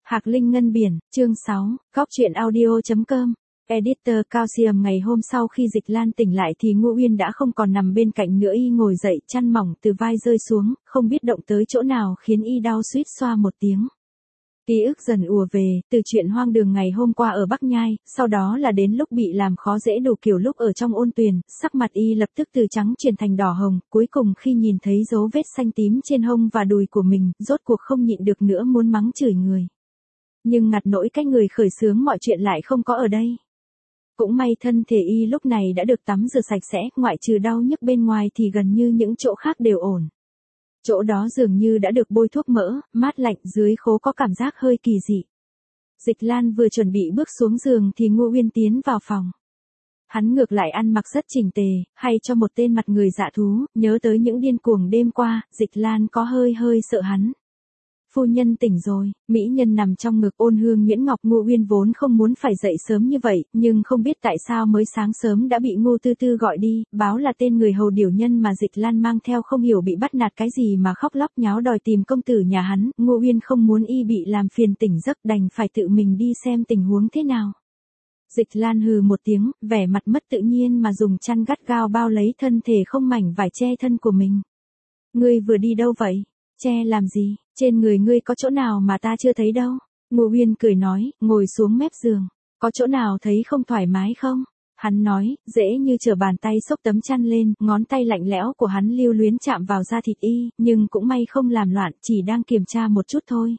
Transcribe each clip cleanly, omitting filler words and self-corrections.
Hạc Linh Ngân Biển, chương 6, Góc truyện audio.com. Editor Calcium. Ngày hôm sau khi Dịch Lan tỉnh lại thì Ngô Uyên đã không còn nằm bên cạnh nữa, y ngồi dậy, chăn mỏng từ vai rơi xuống, không biết động tới chỗ nào khiến y đau suýt xoa một tiếng. Ký ức dần ùa về, từ chuyện hoang đường ngày hôm qua ở Bắc Nhai, sau đó là đến lúc bị làm khó dễ đủ kiểu lúc ở trong ôn tuyền, sắc mặt y lập tức từ trắng chuyển thành đỏ hồng, cuối cùng khi nhìn thấy dấu vết xanh tím trên hông và đùi của mình, rốt cuộc không nhịn được nữa muốn mắng chửi người. Nhưng ngặt nỗi cái người khởi xướng mọi chuyện lại không có ở đây. Cũng may thân thể y lúc này đã được tắm rửa sạch sẽ, ngoại trừ đau nhức bên ngoài thì gần như những chỗ khác đều ổn. Chỗ đó dường như đã được bôi thuốc mỡ, mát lạnh, dưới khố có cảm giác hơi kỳ dị. Dịch Lan vừa chuẩn bị bước xuống giường thì Ngô Uyên tiến vào phòng. Hắn ngược lại ăn mặc rất chỉnh tề, hay cho một tên mặt người dạ thú, nhớ tới những điên cuồng đêm qua, Dịch Lan có hơi sợ hắn. Phu nhân tỉnh rồi, mỹ nhân nằm trong ngực ôn hương nhuyễn ngọc. Ngô Uyên vốn không muốn phải dậy sớm như vậy, nhưng không biết tại sao mới sáng sớm đã bị Ngô Tư Tư gọi đi, báo là tên người hầu điểu nhân mà Dịch Lan mang theo không hiểu bị bắt nạt cái gì mà khóc lóc nháo đòi tìm công tử nhà hắn. Ngô Uyên không muốn y bị làm phiền tỉnh giấc, đành phải tự mình đi xem tình huống thế nào. Dịch Lan hừ một tiếng, vẻ mặt mất tự nhiên mà dùng chăn gắt gao bao lấy thân thể không mảnh vải che thân của mình. Ngươi vừa đi đâu vậy? Che làm gì? Trên người ngươi có chỗ nào mà ta chưa thấy đâu? Ngô Uyên cười nói, ngồi xuống mép giường. Có chỗ nào thấy không thoải mái không? Hắn nói, dễ như trở bàn tay xốc tấm chăn lên, ngón tay lạnh lẽo của hắn lưu luyến chạm vào da thịt y, nhưng cũng may không làm loạn, chỉ đang kiểm tra một chút thôi.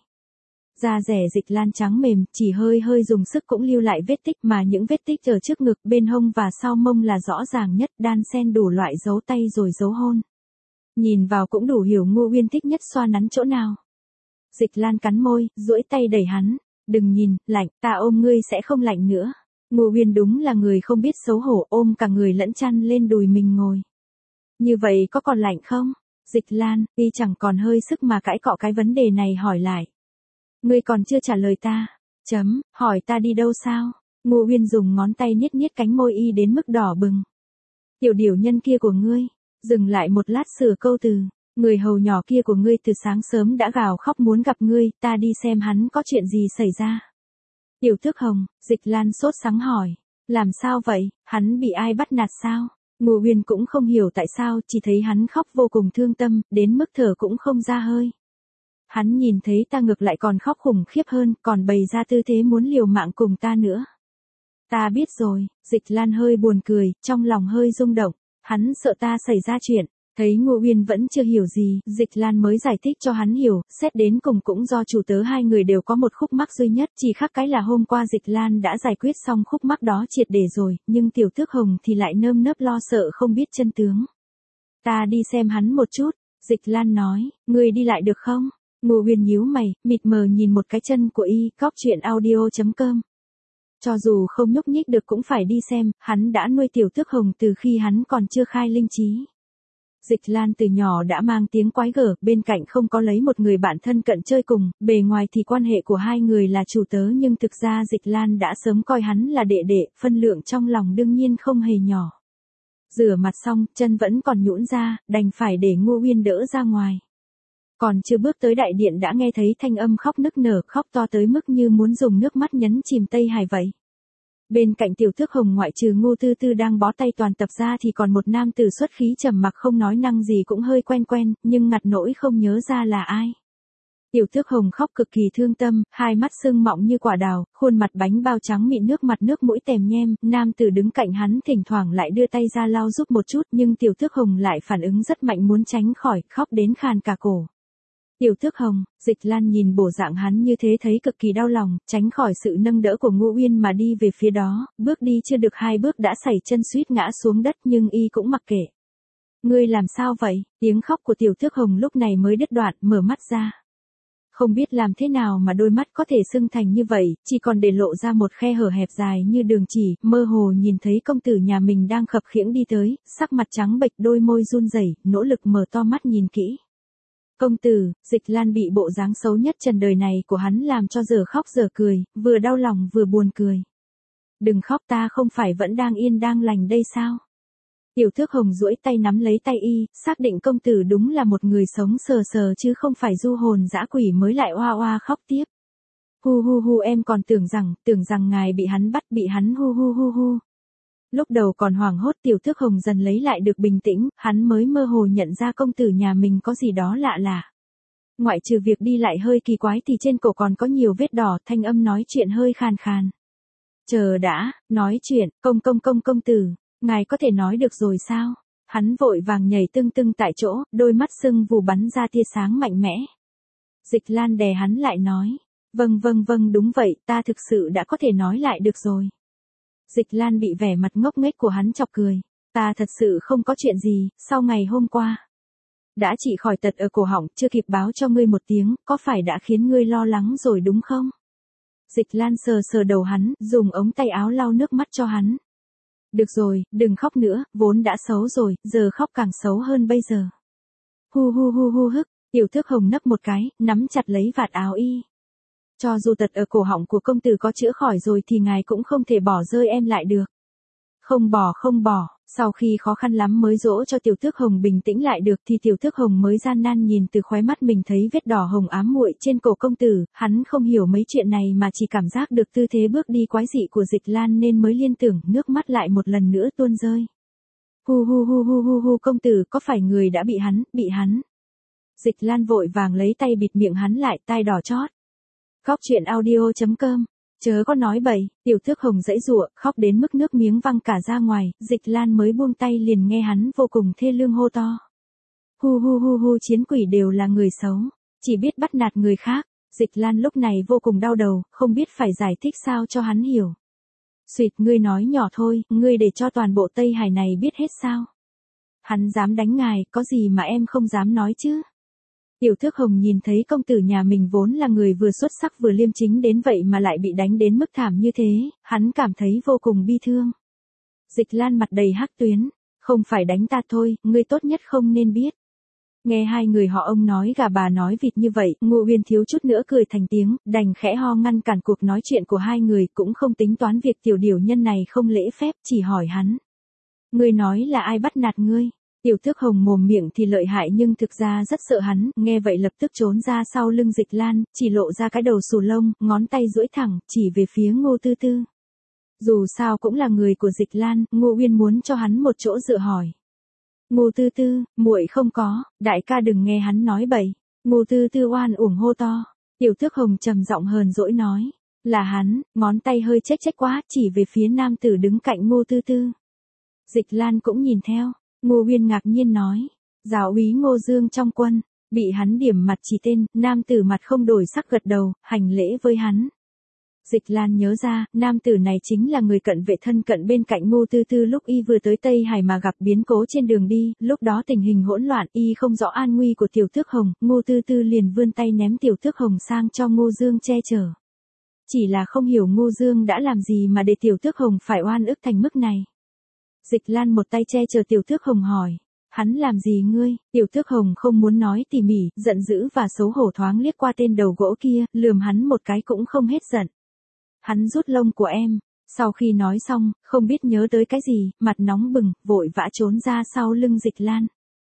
Da rẻ Dịch Lan trắng mềm, chỉ hơi dùng sức cũng lưu lại vết tích, mà những vết tích ở trước ngực, bên hông và sau mông là rõ ràng nhất, đan xen đủ loại dấu tay rồi dấu hôn. Nhìn vào cũng đủ hiểu Ngô Uyên thích nhất xoa nắn chỗ nào. Dịch Lan cắn môi, duỗi tay đẩy hắn. Đừng nhìn, lạnh, ta ôm ngươi sẽ không lạnh nữa. Ngô Uyên đúng là người không biết xấu hổ, ôm cả người lẫn chăn lên đùi mình ngồi. Như vậy có còn lạnh không? Dịch Lan, y chẳng còn hơi sức mà cãi cọ cái vấn đề này, hỏi lại. Ngươi còn chưa trả lời ta. Hỏi ta đi đâu sao? Ngô Uyên dùng ngón tay niết cánh môi y đến mức đỏ bừng. Tiểu điểu nhân kia của ngươi. Dừng lại một lát sửa câu từ. Người hầu nhỏ kia của ngươi từ sáng sớm đã gào khóc muốn gặp ngươi, ta đi xem hắn có chuyện gì xảy ra. Tiểu Tước Hồng, Dịch Lan sốt sắng hỏi. Làm sao vậy, hắn bị ai bắt nạt sao? Ngô Uyên cũng không hiểu tại sao, chỉ thấy hắn khóc vô cùng thương tâm, đến mức thở cũng không ra hơi. Hắn nhìn thấy ta ngược lại còn khóc khủng khiếp hơn, còn bày ra tư thế muốn liều mạng cùng ta nữa. Ta biết rồi, Dịch Lan hơi buồn cười, trong lòng hơi rung động. Hắn sợ ta xảy ra chuyện. Thấy Ngô Uyên vẫn chưa hiểu gì, Dịch Lan mới giải thích cho hắn hiểu, xét đến cùng cũng do chủ tớ hai người đều có một khúc mắc duy nhất, chỉ khác cái là hôm qua Dịch Lan đã giải quyết xong khúc mắc đó triệt để rồi, nhưng Tiểu Tước Hồng thì lại nơm nớp lo sợ không biết chân tướng. Ta đi xem hắn một chút, Dịch Lan nói, ngươi đi lại được không? Ngô Uyên nhíu mày, mịt mờ nhìn một cái chân của y. Góc truyện audio.com. Cho dù không nhúc nhích được cũng phải đi xem, hắn đã nuôi Tiểu Tước Hồng từ khi hắn còn chưa khai linh trí. Dịch Lan từ nhỏ đã mang tiếng quái gở, bên cạnh không có lấy một người bạn thân cận chơi cùng, bề ngoài thì quan hệ của hai người là chủ tớ nhưng thực ra Dịch Lan đã sớm coi hắn là đệ đệ, phân lượng trong lòng đương nhiên không hề nhỏ. Rửa mặt xong, chân vẫn còn nhũn ra, đành phải để Ngô Uyên đỡ ra ngoài. Còn chưa bước tới đại điện đã nghe thấy thanh âm khóc nức nở, khóc to tới mức như muốn dùng nước mắt nhấn chìm Tây Hải vậy. Bên cạnh Tiểu Tước Hồng ngoại trừ Ngô Tư Tư đang bó tay toàn tập ra thì còn một nam tử xuất khí trầm mặc không nói năng gì cũng hơi quen, nhưng ngặt nỗi không nhớ ra là ai. Tiểu Tước Hồng khóc cực kỳ thương tâm, hai mắt sưng mọng như quả đào, khuôn mặt bánh bao trắng mịn nước mặt nước mũi tèm nhem, nam tử đứng cạnh hắn thỉnh thoảng lại đưa tay ra lau giúp một chút nhưng Tiểu Tước Hồng lại phản ứng rất mạnh muốn tránh khỏi, khóc đến khàn cả cổ. Tiểu Tước Hồng, Dịch Lan nhìn bộ dạng hắn như thế thấy cực kỳ đau lòng, tránh khỏi sự nâng đỡ của Ngô Uyên mà đi về phía đó, bước đi chưa được 2 bước đã sẩy chân suýt ngã xuống đất nhưng y cũng mặc kệ. Ngươi làm sao vậy? Tiếng khóc của Tiểu Tước Hồng lúc này mới đứt đoạn, mở mắt ra. Không biết làm thế nào mà đôi mắt có thể sưng thành như vậy, chỉ còn để lộ ra một khe hở hẹp dài như đường chỉ, mơ hồ nhìn thấy công tử nhà mình đang khập khiễng đi tới, sắc mặt trắng bệch đôi môi run rẩy, nỗ lực mở to mắt nhìn kỹ. Công tử, Dịch Lan bị bộ dáng xấu nhất trần đời này của hắn làm cho giờ khóc giờ cười, vừa đau lòng vừa buồn cười. Đừng khóc, ta không phải vẫn đang yên đang lành đây sao? Tiểu Tước Hồng duỗi tay nắm lấy tay y, xác định công tử đúng là một người sống sờ sờ chứ không phải du hồn dã quỷ mới lại oa oa khóc tiếp. Hu hu hu, em còn tưởng rằng ngài bị hắn bắt, bị hắn hu hu hu hu. Lúc đầu còn hoảng hốt, Tiểu Thước Hồng dần lấy lại được bình tĩnh, hắn mới mơ hồ nhận ra công tử nhà mình có gì đó lạ lạ. Ngoại trừ việc đi lại hơi kỳ quái thì trên cổ còn có nhiều vết đỏ, thanh âm nói chuyện hơi khàn khàn. Chờ đã, nói chuyện, công tử, ngài có thể nói được rồi sao? Hắn vội vàng nhảy tưng tưng tại chỗ, đôi mắt sưng vù bắn ra tia sáng mạnh mẽ. Dịch Lan đè hắn lại nói, vâng đúng vậy, ta thực sự đã có thể nói lại được rồi. Dịch Lan bị vẻ mặt ngốc nghếch của hắn chọc cười, ta thật sự không có chuyện gì, sau ngày hôm qua. Đã trị khỏi tật ở cổ họng, chưa kịp báo cho ngươi một tiếng, có phải đã khiến ngươi lo lắng rồi đúng không? Dịch Lan sờ đầu hắn, dùng ống tay áo lau nước mắt cho hắn. Được rồi, đừng khóc nữa, vốn đã xấu rồi, giờ khóc càng xấu hơn bây giờ. Hu hu hu hu hức, Tiểu Thước Hồng nấp một cái, nắm chặt lấy vạt áo y. Cho dù tật ở cổ họng của công tử có chữa khỏi rồi thì ngài cũng không thể bỏ rơi em lại được. Không bỏ, sau khi khó khăn lắm mới dỗ cho Tiểu Thước Hồng bình tĩnh lại được thì Tiểu Thước Hồng mới gian nan nhìn từ khóe mắt mình thấy vết đỏ hồng ám muội trên cổ công tử, hắn không hiểu mấy chuyện này mà chỉ cảm giác được tư thế bước đi quái dị của Dịch Lan nên mới liên tưởng, nước mắt lại một lần nữa tuôn rơi. Hu hu hu hu hu hu, công tử, có phải người đã bị hắn? Dịch Lan vội vàng lấy tay bịt miệng hắn lại, tai đỏ chót. Khóc chuyện audio.com. Chớ có nói bậy, Tiểu Thước Hồng giãy giụa, khóc đến mức nước miếng văng cả ra ngoài, Dịch Lan mới buông tay liền nghe hắn vô cùng thê lương hô to. Hu hu hu hu, chiến quỷ đều là người xấu, chỉ biết bắt nạt người khác. Dịch Lan lúc này vô cùng đau đầu, không biết phải giải thích sao cho hắn hiểu. Xuyệt, ngươi nói nhỏ thôi, ngươi để cho toàn bộ Tây Hải này biết hết sao? Hắn dám đánh ngài, có gì mà em không dám nói chứ? Tiểu Thước Hồng nhìn thấy công tử nhà mình vốn là người vừa xuất sắc vừa liêm chính đến vậy mà lại bị đánh đến mức thảm như thế, hắn cảm thấy vô cùng bi thương. Dịch Lan mặt đầy hắc tuyến, không phải đánh ta thôi, ngươi tốt nhất không nên biết. Nghe hai người họ ông nói gà bà nói vịt như vậy, Ngô Uyên thiếu chút nữa cười thành tiếng, đành khẽ ho ngăn cản cuộc nói chuyện của hai người, cũng không tính toán việc tiểu điểu nhân này không lễ phép, chỉ hỏi hắn. Ngươi nói là ai bắt nạt ngươi? Tiểu Thước Hồng mồm miệng thì lợi hại nhưng thực ra rất sợ hắn, nghe vậy lập tức trốn ra sau lưng Dịch Lan, chỉ lộ ra cái đầu xù lông, ngón tay duỗi thẳng, chỉ về phía Ngô Tư Tư. Dù sao cũng là người của Dịch Lan, Ngô Uyên muốn cho hắn một chỗ dựa hỏi. Ngô Tư Tư, muội không có, đại ca đừng nghe hắn nói bậy. Ngô Tư Tư oan uổng hô to. Tiểu Thước Hồng trầm giọng hờn dỗi nói, là hắn, ngón tay hơi chếch quá, chỉ về phía nam tử đứng cạnh Ngô Tư Tư. Dịch Lan cũng nhìn theo. Ngô Uyên ngạc nhiên nói, giáo úy Ngô Dương trong quân, bị hắn điểm mặt chỉ tên, nam tử mặt không đổi sắc gật đầu, hành lễ với hắn. Dịch Lan nhớ ra, nam tử này chính là người cận vệ thân cận bên cạnh Ngô Tư Tư lúc y vừa tới Tây Hải mà gặp biến cố trên đường đi, lúc đó tình hình hỗn loạn, y không rõ an nguy của Tiểu Thước Hồng, Ngô Tư Tư liền vươn tay ném Tiểu Thước Hồng sang cho Ngô Dương che chở. Chỉ là không hiểu Ngô Dương đã làm gì mà để Tiểu Thước Hồng phải oan ức thành mức này. Dịch Lan một tay che chở Tiểu Thước Hồng hỏi, hắn làm gì ngươi? Tiểu Thước Hồng không muốn nói tỉ mỉ, giận dữ và xấu hổ thoáng liếc qua tên đầu gỗ kia, lườm hắn một cái cũng không hết giận. Hắn rút lông của em. Sau khi nói xong, không biết nhớ tới cái gì, mặt nóng bừng, vội vã trốn ra sau lưng Dịch Lan.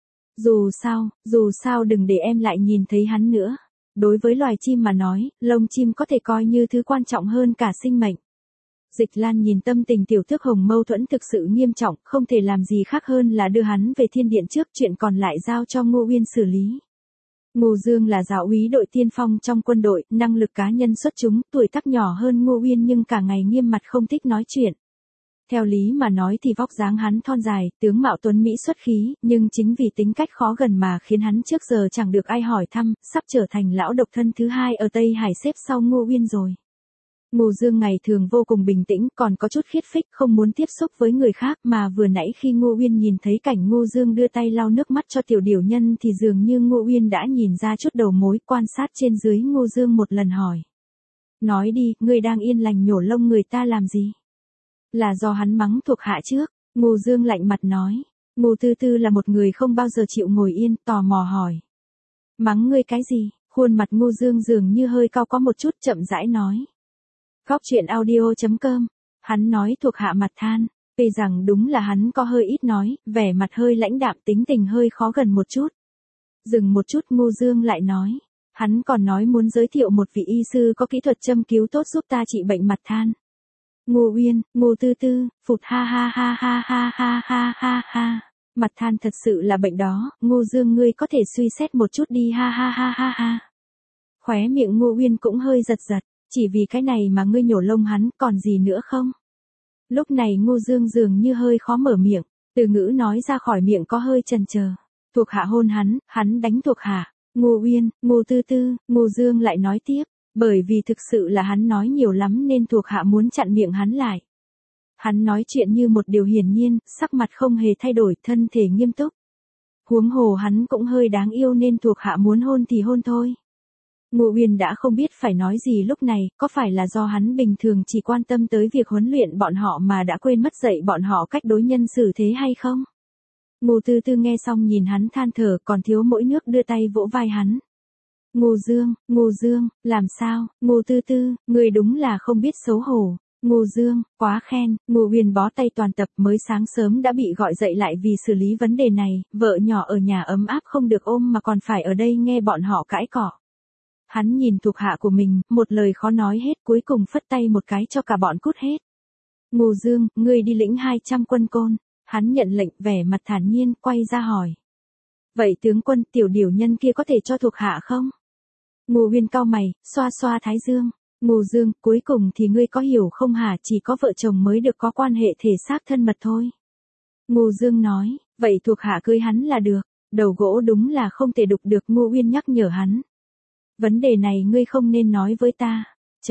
Dù sao đừng để em lại nhìn thấy hắn nữa. Đối với loài chim mà nói, lông chim có thể coi như thứ quan trọng hơn cả sinh mệnh. Dịch Lan nhìn tâm tình Tiểu Thước Hồng mâu thuẫn thực sự nghiêm trọng, không thể làm gì khác hơn là đưa hắn về thiên điện trước, chuyện còn lại giao cho Ngô Uyên xử lý. Ngô Dương là giáo úy đội tiên phong trong quân đội, năng lực cá nhân xuất chúng, tuổi tác nhỏ hơn Ngô Uyên nhưng cả ngày nghiêm mặt không thích nói chuyện. Theo lý mà nói thì vóc dáng hắn thon dài, tướng mạo tuấn mỹ xuất khí, nhưng chính vì tính cách khó gần mà khiến hắn trước giờ chẳng được ai hỏi thăm, sắp trở thành lão độc thân thứ hai ở Tây Hải xếp sau Ngô Uyên rồi. Ngô Dương ngày thường vô cùng bình tĩnh, còn có chút khiết phích, không muốn tiếp xúc với người khác, mà vừa nãy khi Ngô Uyên nhìn thấy cảnh Ngô Dương đưa tay lau nước mắt cho tiểu điểu nhân thì dường như Ngô Uyên đã nhìn ra chút đầu mối, quan sát trên dưới Ngô Dương một lần hỏi. Nói đi, ngươi đang yên lành nhổ lông người ta làm gì? Là do hắn mắng thuộc hạ trước. Ngô Dương lạnh mặt nói. Ngô Tư Tư là một người không bao giờ chịu ngồi yên, tò mò hỏi. Mắng ngươi cái gì? Khuôn mặt Ngô Dương dường như hơi cau có một chút, chậm rãi nói. Khóc chuyện audio.com. Hắn nói thuộc hạ mặt than, vì rằng đúng là hắn có hơi ít nói, vẻ mặt hơi lãnh đạm, tính tình hơi khó gần một chút. Dừng một chút Ngô Dương lại nói, Hắn còn nói muốn giới thiệu một vị y sư có kỹ thuật châm cứu tốt giúp ta trị bệnh mặt than. Ngô Uyên, Ngô Tư Tư, phụt ha ha ha ha ha ha ha ha ha. Mặt than thật sự là bệnh đó, Ngô Dương ngươi có thể suy xét một chút đi ha ha ha ha ha. Khóe miệng Ngô Uyên cũng hơi giật giật, chỉ vì cái này mà ngươi nhổ lông hắn còn gì nữa không? Lúc này Ngô Dương dường như hơi khó mở miệng, từ ngữ nói ra khỏi miệng có hơi chần chờ. Thuộc hạ hôn hắn đánh thuộc hạ. Ngô Uyên, Ngô Tư Tư, Ngô Dương lại nói tiếp, bởi vì thực sự là hắn nói nhiều lắm nên thuộc hạ muốn chặn miệng hắn lại. Hắn nói chuyện như một điều hiển nhiên, sắc mặt không hề thay đổi, thân thể nghiêm túc. Huống hồ hắn cũng hơi đáng yêu nên thuộc hạ muốn hôn thì hôn thôi. Ngô Uyên đã không biết phải nói gì lúc này, có phải là do hắn bình thường chỉ quan tâm tới việc huấn luyện bọn họ mà đã quên mất dạy bọn họ cách đối nhân xử thế hay không? Ngô Tư Tư nghe xong nhìn hắn than thở còn thiếu mỗi nước đưa tay vỗ vai hắn. Ngô Dương, làm sao, Ngô Tư Tư, người đúng là không biết xấu hổ. Ngô Dương, quá khen, Ngô Uyên bó tay toàn tập mới sáng sớm đã bị gọi dậy lại vì xử lý vấn đề này, vợ nhỏ ở nhà ấm áp không được ôm mà còn phải ở đây nghe bọn họ cãi cọ. Hắn nhìn thuộc hạ của mình, một lời khó nói hết cuối cùng phất tay một cái cho cả bọn cút hết. Ngô Dương, ngươi đi lĩnh 200 quân côn. Hắn nhận lệnh vẻ mặt thản nhiên quay ra hỏi. Vậy tướng quân tiểu điều nhân kia có thể cho thuộc hạ không? Ngô Uyên cau mày, xoa xoa thái dương. Ngô Dương, cuối cùng thì ngươi có hiểu không hả, chỉ có vợ chồng mới được có quan hệ thể xác thân mật thôi. Ngô Dương nói, vậy thuộc hạ cưới hắn là được, đầu gỗ đúng là không thể đục được. Ngô Uyên nhắc nhở hắn. Vấn đề này ngươi không nên nói với ta.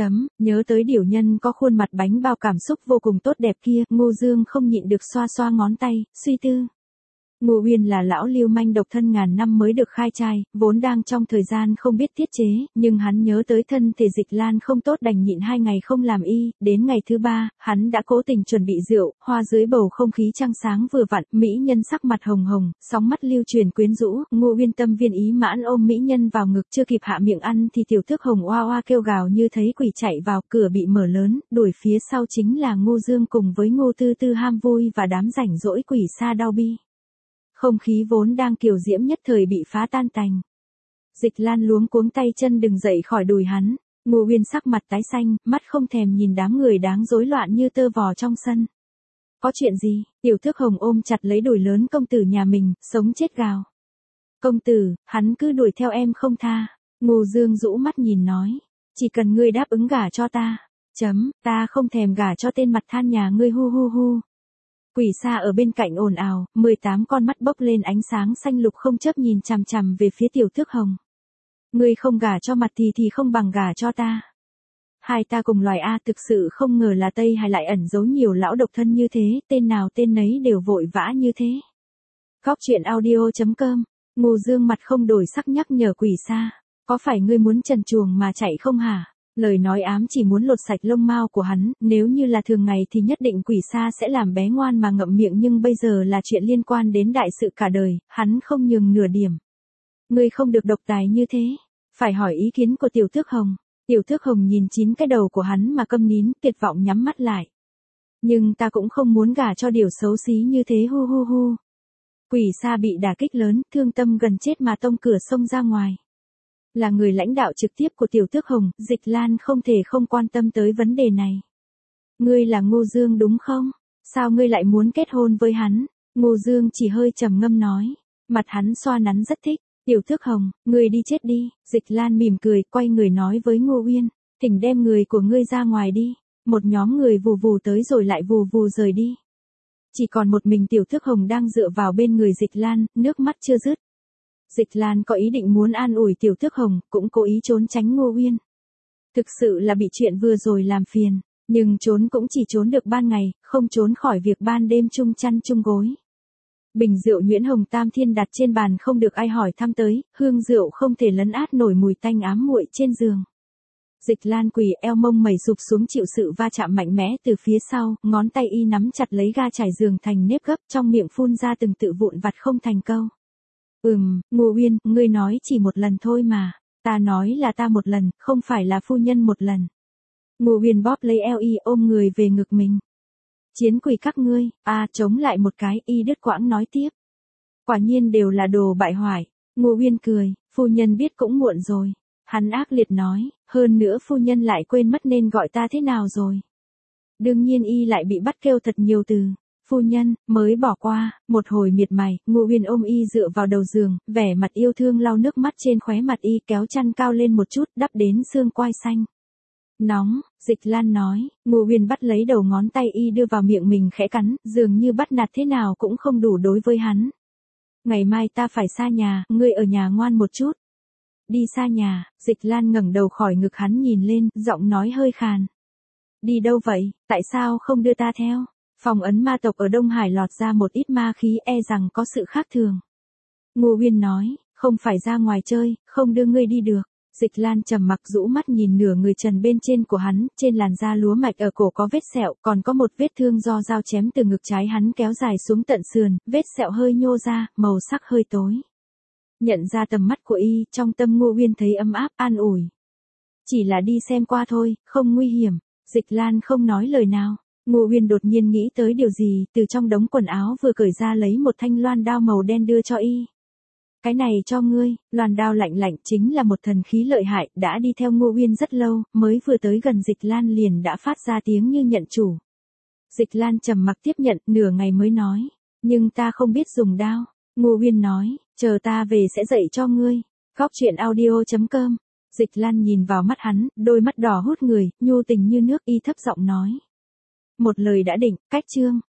Nhớ tới điều nhân có khuôn mặt bánh bao cảm xúc vô cùng tốt đẹp kia, Ngô Dương không nhịn được xoa xoa ngón tay, suy tư. Ngô Uyên là lão lưu manh độc thân ngàn năm mới được khai trai, vốn đang trong thời gian không biết tiết chế, nhưng hắn nhớ tới thân thể Dịch Lan không tốt đành nhịn 2 ngày không làm y, đến ngày thứ 3, hắn đã cố tình chuẩn bị rượu, hoa dưới bầu không khí trăng sáng vừa vặn, mỹ nhân sắc mặt hồng hồng, sóng mắt lưu truyền quyến rũ, Ngô Uyên tâm viên ý mãn ôm mỹ nhân vào ngực chưa kịp hạ miệng ăn thì tiểu thước hồng oa oa kêu gào như thấy quỷ chạy vào, cửa bị mở lớn, đuổi phía sau chính là Ngô Dương cùng với Ngô Tư Tư ham vui và đám rảnh rỗi quỷ xa đau bi. Không khí vốn đang kiều diễm nhất thời bị phá tan tành. Dịch Lan luống cuống tay chân đừng dậy khỏi đùi hắn, Ngô Uyên sắc mặt tái xanh, mắt không thèm nhìn đám người đáng rối loạn như tơ vò trong sân. Có chuyện gì? Tiểu Thước Hồng ôm chặt lấy đùi lớn công tử nhà mình, sống chết gào. Công tử, hắn cứ đuổi theo em không tha. Ngô Dương rũ mắt nhìn nói, chỉ cần ngươi đáp ứng gả cho ta. Ta không thèm gả cho tên mặt than nhà ngươi hu hu hu. Quỷ xa ở bên cạnh ồn ào, 18 con mắt bốc lên ánh sáng xanh lục không chớp nhìn chằm chằm về phía Tiểu Thước Hồng. Ngươi không gả cho mặt thì không bằng gả cho ta. Hai ta cùng loài A, thực sự không ngờ là Tây Hải lại ẩn giấu nhiều lão độc thân như thế, tên nào tên nấy đều vội vã như thế. Góc truyện audio.com, Ngô Dương mặt không đổi sắc nhắc nhở quỷ xa, có phải ngươi muốn trần truồng mà chạy không hả? Lời nói ám chỉ muốn lột sạch lông mao của hắn, nếu như là thường ngày thì nhất định quỷ xa sẽ làm bé ngoan mà ngậm miệng, nhưng bây giờ là chuyện liên quan đến đại sự cả đời, hắn không nhường nửa điểm. Ngươi không được độc tài như thế, phải hỏi ý kiến của Tiểu Thước Hồng. Tiểu Thước Hồng nhìn chín cái đầu của hắn mà câm nín, tuyệt vọng nhắm mắt lại. Nhưng ta cũng không muốn gả cho điều xấu xí như thế hu hu hu. Quỷ xa bị đả kích lớn, thương tâm gần chết mà tông cửa xông ra ngoài. Là người lãnh đạo trực tiếp của Tiểu Thước Hồng, Dịch Lan không thể không quan tâm tới vấn đề này. Ngươi là Ngô Dương đúng không? Sao ngươi lại muốn kết hôn với hắn? Ngô Dương chỉ hơi trầm ngâm nói. Mặt hắn xoa nắn rất thích. Tiểu Thước Hồng, ngươi đi chết đi. Dịch Lan mỉm cười, quay người nói với Ngô Uyên. Thỉnh đem người của ngươi ra ngoài đi. Một nhóm người vù vù tới rồi lại vù vù rời đi. Chỉ còn một mình Tiểu Thước Hồng đang dựa vào bên người Dịch Lan, nước mắt chưa dứt. Dịch Lan có ý định muốn an ủi Tiểu Thước Hồng, cũng cố ý trốn tránh Ngô Uyên. Thực sự là bị chuyện vừa rồi làm phiền, nhưng trốn cũng chỉ trốn được ban ngày, không trốn khỏi việc ban đêm chung chăn chung gối. Bình rượu nhuyễn hồng tam thiên đặt trên bàn không được ai hỏi thăm tới, hương rượu không thể lấn át nổi mùi tanh ám muội trên giường. Dịch Lan quỳ eo mông mẩy sụp xuống chịu sự va chạm mạnh mẽ từ phía sau, ngón tay y nắm chặt lấy ga trải giường thành nếp gấp, trong miệng phun ra từng tự vụn vặt không thành câu. Ngô Uyên, ngươi nói chỉ một lần thôi mà. Ta nói là ta một lần, không phải là phu nhân một lần. Ngô Uyên bóp lấy eo y ôm người về ngực mình. Chiến quỷ các ngươi, chống lại một cái, y đứt quãng nói tiếp. Quả nhiên đều là đồ bại hoại. Ngô Uyên cười, phu nhân biết cũng muộn rồi. Hắn ác liệt nói, hơn nữa phu nhân lại quên mất nên gọi ta thế nào rồi. Đương nhiên y lại bị bắt kêu thật nhiều từ. Phu nhân, mới bỏ qua, một hồi miệt mài, Ngô Uyên ôm y dựa vào đầu giường, vẻ mặt yêu thương lau nước mắt trên khóe mặt y, kéo chăn cao lên một chút, đắp đến xương quai xanh. Nóng, Dịch Lan nói, Ngô Uyên bắt lấy đầu ngón tay y đưa vào miệng mình khẽ cắn, dường như bắt nạt thế nào cũng không đủ đối với hắn. Ngày mai ta phải xa nhà, ngươi ở nhà ngoan một chút. Đi xa nhà, Dịch Lan ngẩng đầu khỏi ngực hắn nhìn lên, giọng nói hơi khàn. Đi đâu vậy, tại sao không đưa ta theo? Phong ấn ma tộc ở Đông Hải lọt ra một ít ma khí e rằng có sự khác thường. Ngô Uyên nói, không phải ra ngoài chơi, không đưa ngươi đi được. Dịch Lan trầm mặc rũ mắt nhìn nửa người trần bên trên của hắn, trên làn da lúa mạch ở cổ có vết sẹo, còn có một vết thương do dao chém từ ngực trái hắn kéo dài xuống tận sườn, vết sẹo hơi nhô ra, màu sắc hơi tối. Nhận ra tầm mắt của y, trong tâm Ngô Uyên thấy ấm áp, an ủi. Chỉ là đi xem qua thôi, không nguy hiểm. Dịch Lan không nói lời nào. Ngô Uyên đột nhiên nghĩ tới điều gì, từ trong đống quần áo vừa cởi ra lấy một thanh loan đao màu đen đưa cho y. Cái này cho ngươi, loan đao lạnh lạnh chính là một thần khí lợi hại, đã đi theo Ngô Uyên rất lâu, mới vừa tới gần Dịch Lan liền đã phát ra tiếng như nhận chủ. Dịch Lan trầm mặc tiếp nhận, nửa ngày mới nói, nhưng ta không biết dùng đao. Ngô Uyên nói, chờ ta về sẽ dạy cho ngươi. Góc truyện audio.com. Dịch Lan nhìn vào mắt hắn, đôi mắt đỏ hút người, nhu tình như nước, y thấp giọng nói. Một lời đã định, cách chương.